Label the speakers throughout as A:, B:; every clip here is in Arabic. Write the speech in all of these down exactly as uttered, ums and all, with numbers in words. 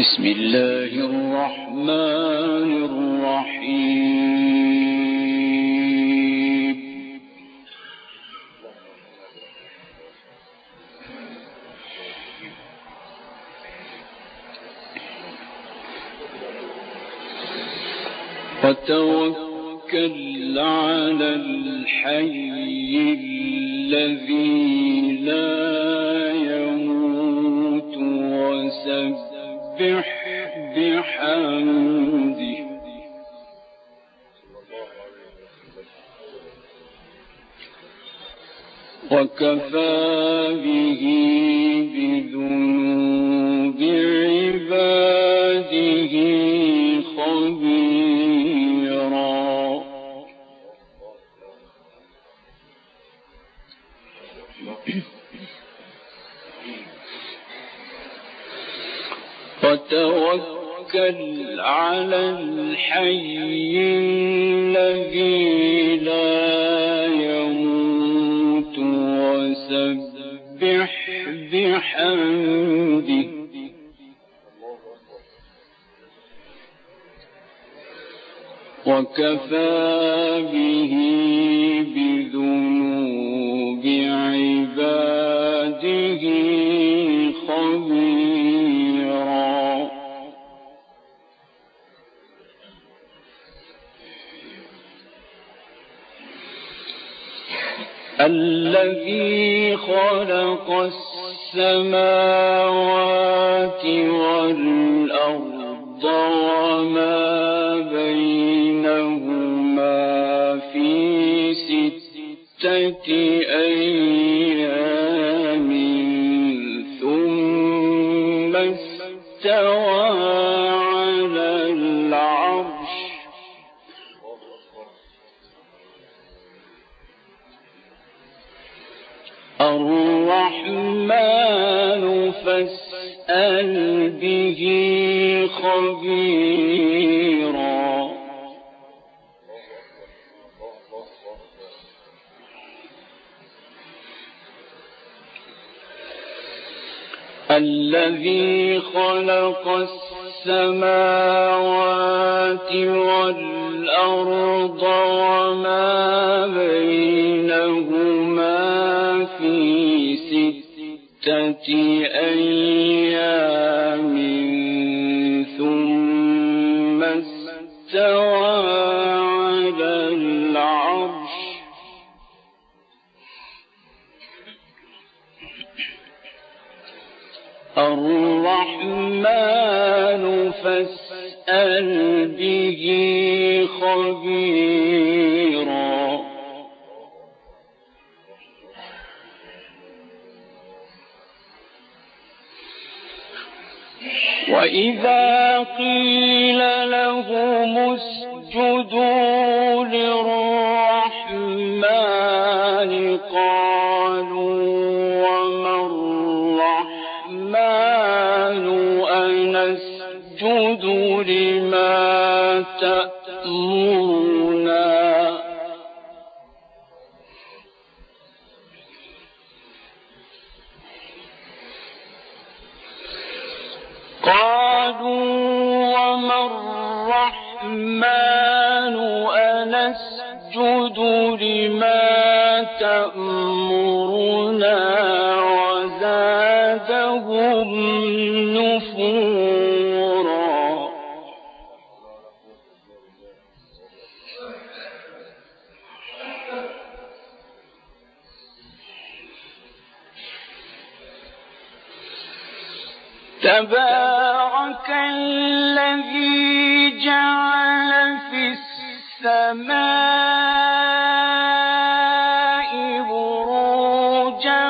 A: بسم الله الرحمن الرحيم. وتوكل على الحي الذي لا يموت وسبح بحمده وكفى به بذنوب عباده خبيرا. وتوكل على الحي الذي لا يموت وسبح بحمده وكفى به بذنوب عباده خبيرا. الذي خلق السماوات والأرض وما بينهما في ستة أيام ثم استوى على العرش الرحمن فاسأل به خبيرا. الذي خلق السماوات والأرض وما بينهما في ستة أيام ثم استوى على العرش الرحمن فاسأل به خبيرا. وإذا قيل لهم اسجدوا للرحمن قالوا وما الرحمن أنسجد لما تأمرنا قالوا وما الرحمن أنسجد لما تأمرنا وزادهم نفورا. تبارك الذي جعل في السماء بروجا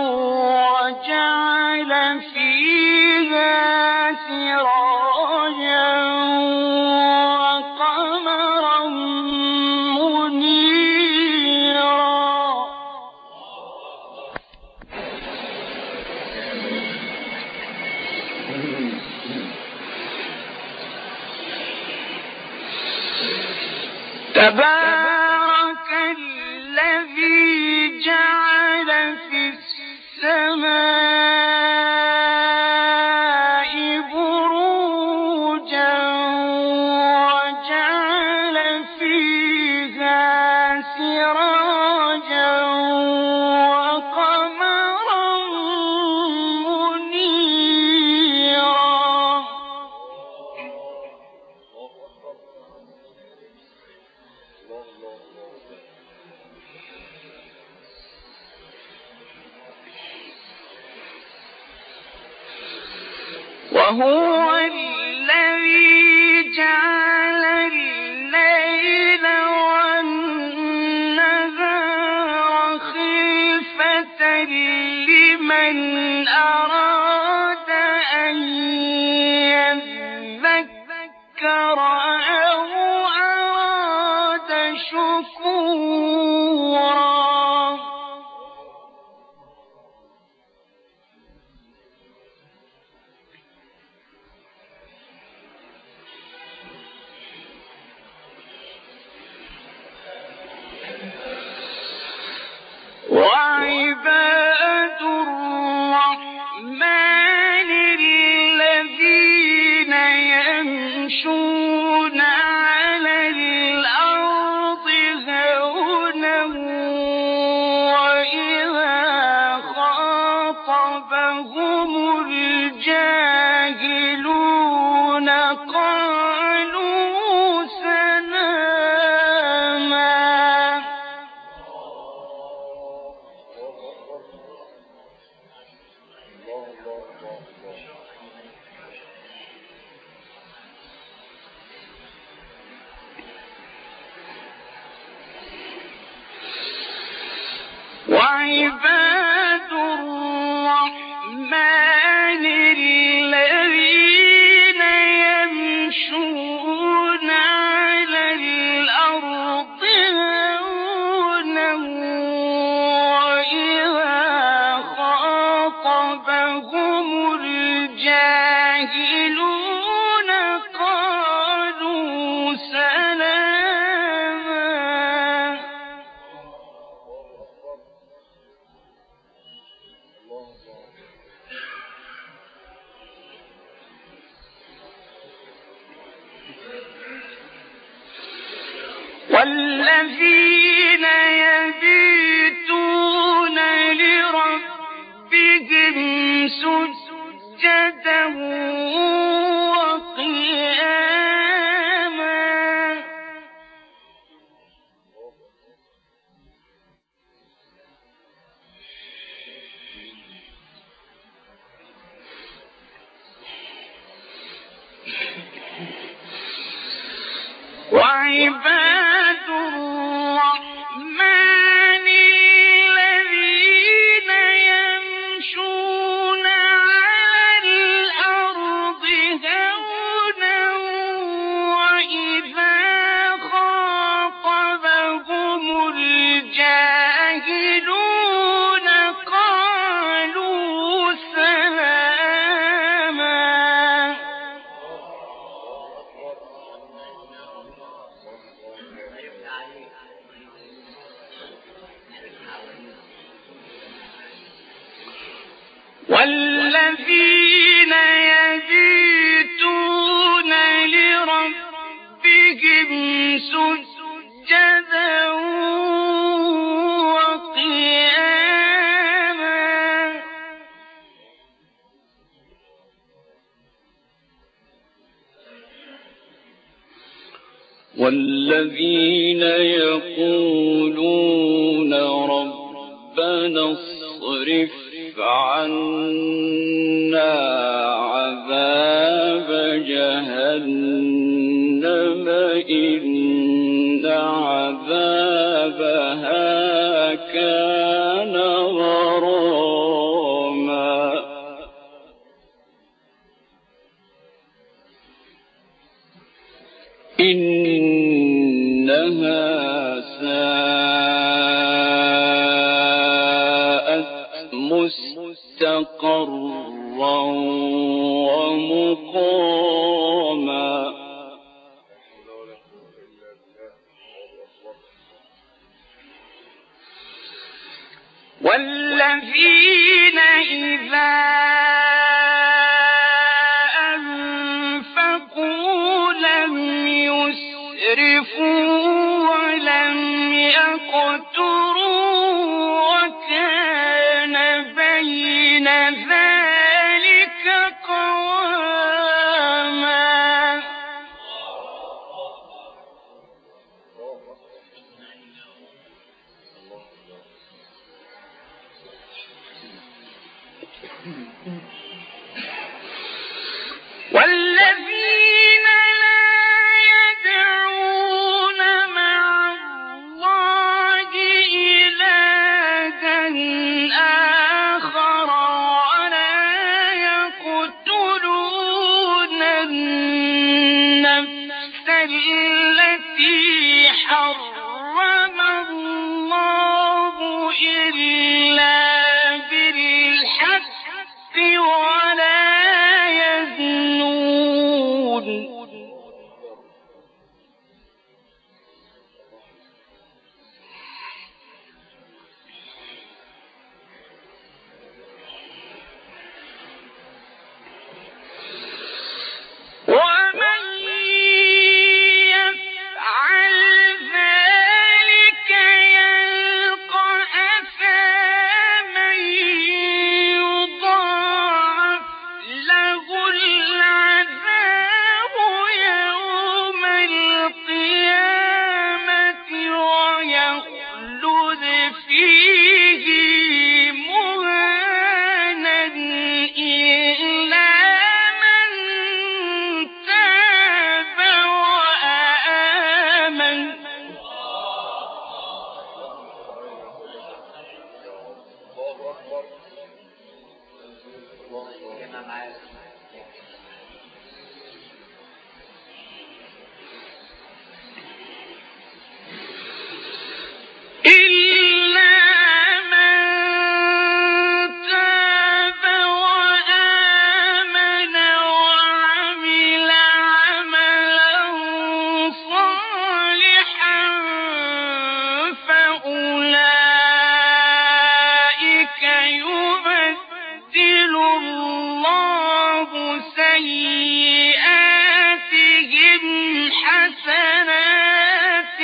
A: وجعل فيها سراجا وقمرا منيرا. تبارك الذي جعل في السماء بروجا وهو الذي جعل الليل والنهار خلفة لمن أراد أن يذكر أو أراد شكورا. وعباد الرحمن الذين يمشون على الأرض هونا وإذا خاطبهم الجاهلون قالوا سلاما. وعباد الرحمن الذين يمشون على الأرض هونا وإذا خاطبهم الجاهلون قالوا سلاما. والذين يبيتون لربهم سجدا وقياما. وعباد الرحمن الذين يمشون على الأرض هونا وإذا خاطبهم الجاهلون قالوا سلاما. والذين يبيتون لربهم سجدا وقياما. والذين يقولون ربنا اصرف عنا عذاب جهنم إن عذابها كان غراما. إنها ساءت مستقرا ومقاما. والذين إذا أنفقوا لم يسرفوا ولم يقتروا وكان بين ذلك قواما. والذين لا يدعون مع الله إلها آخر ولا يقتلون النفس التي حرم الله إلا بالحق ولا يزنون ومن يفعل ذلك يلقى أثاما يضاعف له العذاب يوم القيامة ويخلد فيه مهانا إلا من تاب وآمن إلا من تاب وآمن وعمل عملا صالحا فأولئك يبدل الله سيئاتهم حسنات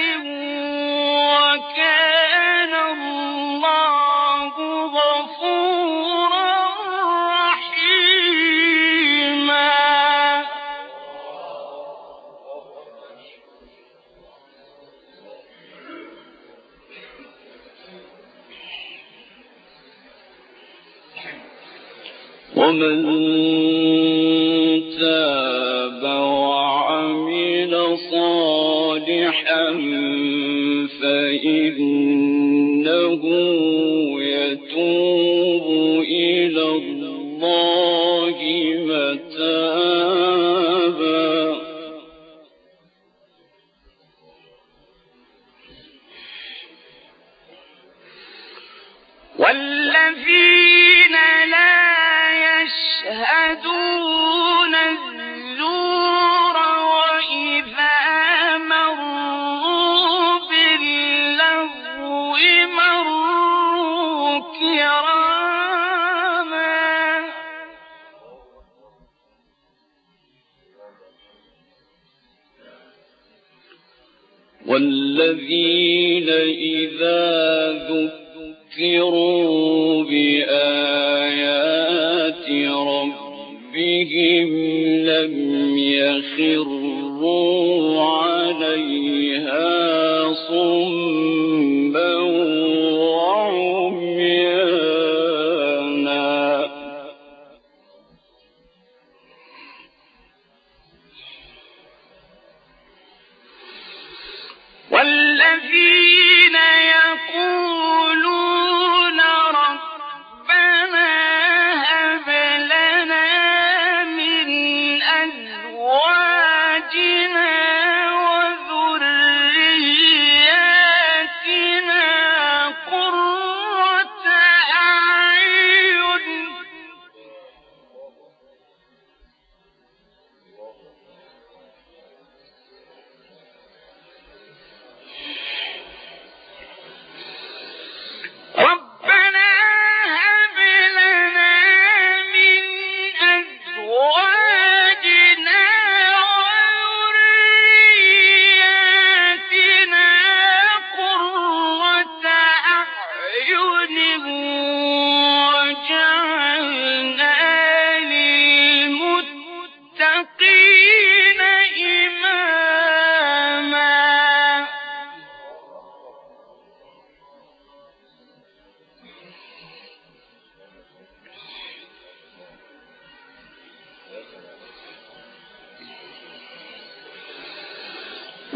A: وكان الله غفورا رحيما ومن تاب وعمل صالحا فإنه يتوب إلى الله متابا والذين لا يشهدون الزور وإذا مروا باللغو مروا كراما والذين إذا ذكروا بآيات ربهم لم يخروا عليها صما وعميانا والذين يقولون ربنا هب لنا من أزواجنا وذرياتنا قرة أعين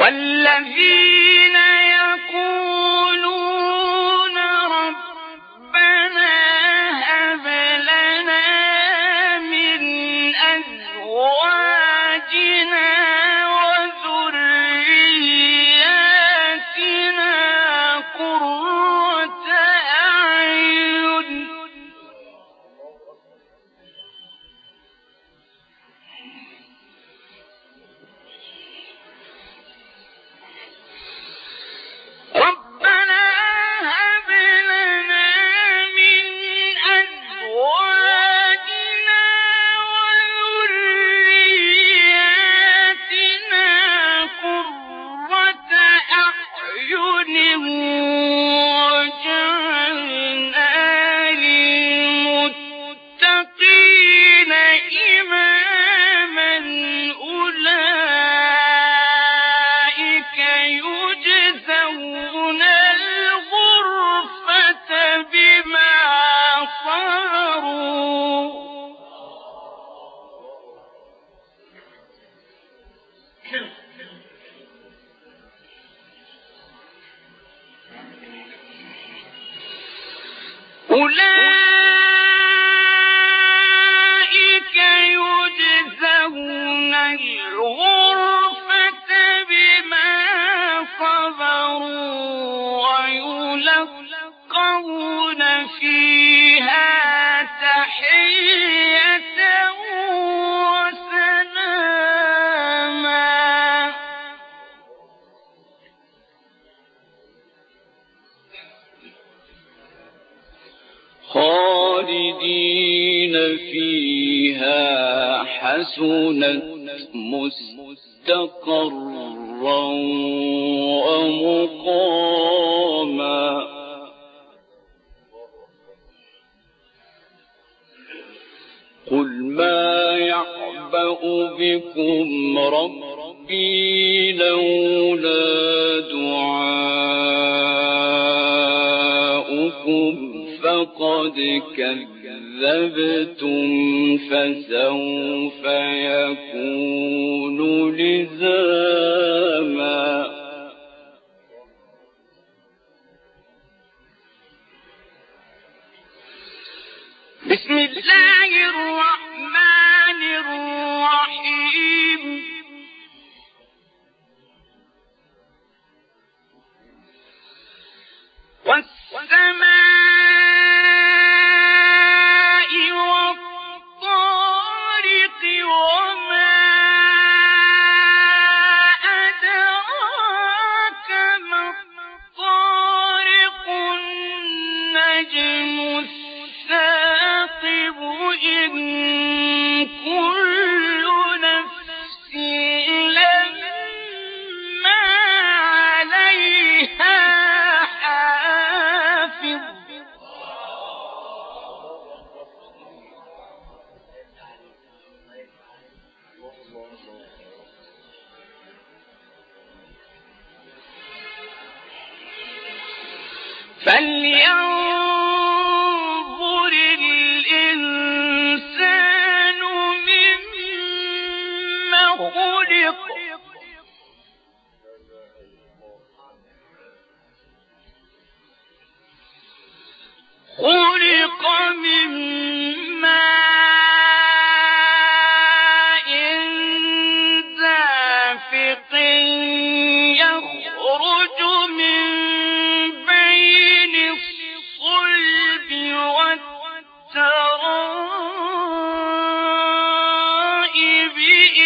A: والذين يقولون ربنا هب لنا من أزواجنا وذرياتنا قرة أعين ربنا هب لنا من أزواجنا وذرياتنا قرة أعين واجعلنا للمتقين إماما أولئك يجزون الغرفة بما صبروا أولئك يجزون الغرفة بما صبروا ويلقون فيها تحية وسلاما خالدين فيها حسنت مستقرا ومقاما قل ما يعبأ بكم ربي لولا دعاؤكم فقد كذبتم فسوف يكون لزاما بسم الله الرحمن الرحيم والسماء والطارق وما أدراك ما الطارق النجم الثاقب إن كل نفس لما عليها حافظ فلينظر الإنسان مما خلق خلق من ماء دافق يخرج من بين الصلب والترائب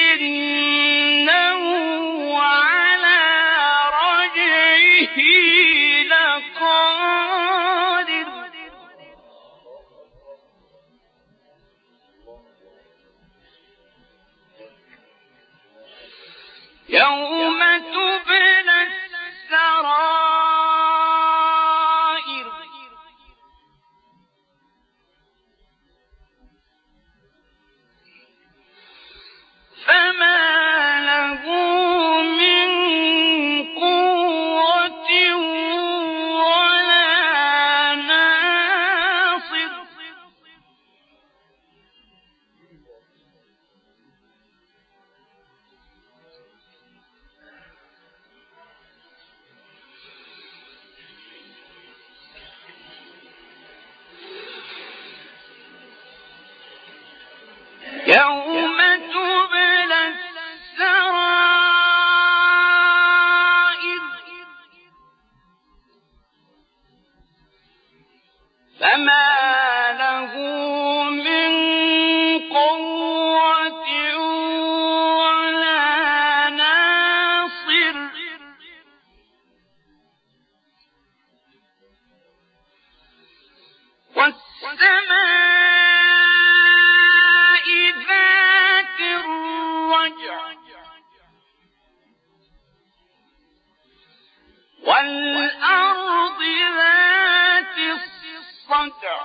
A: إنه على رجعه لقادر يوم تبلى السرائر فما له من قوة يوم تبلى السرائر فما له من قوة ولا ناصر والسماء ذات الرجع والأرض ذات الصدع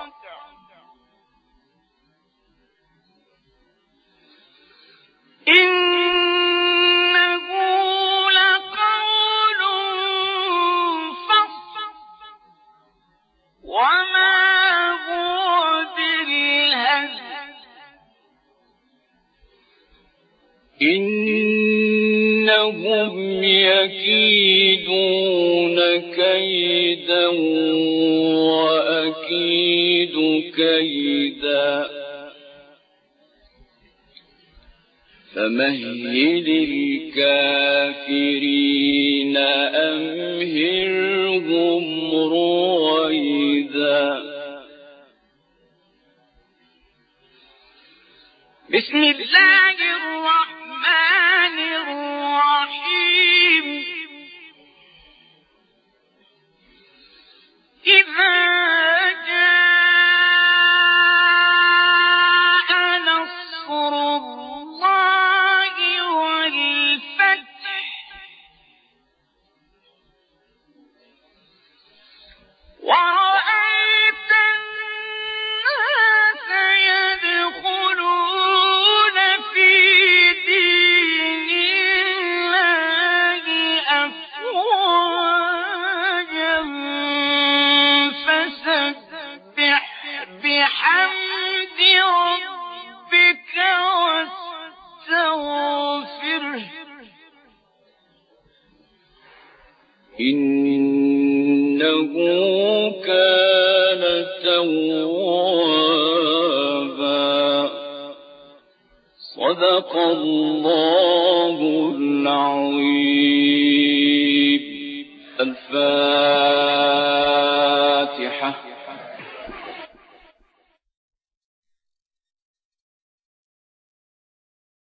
A: إنه لقول فصل وما هو بالهزل إنهم يكيدون كيدا وأكيد كيدا فمهل الكافرين أمهلهم رويدا بسم الله الرحمن الرحيم إذا جاء نصر الله والفتح ورأيت الناس يدخلون في دين الله أفواجا فسبح بحمد ربك واستغفره إنه كان توابا صدق الله العظيم. الفاتحة.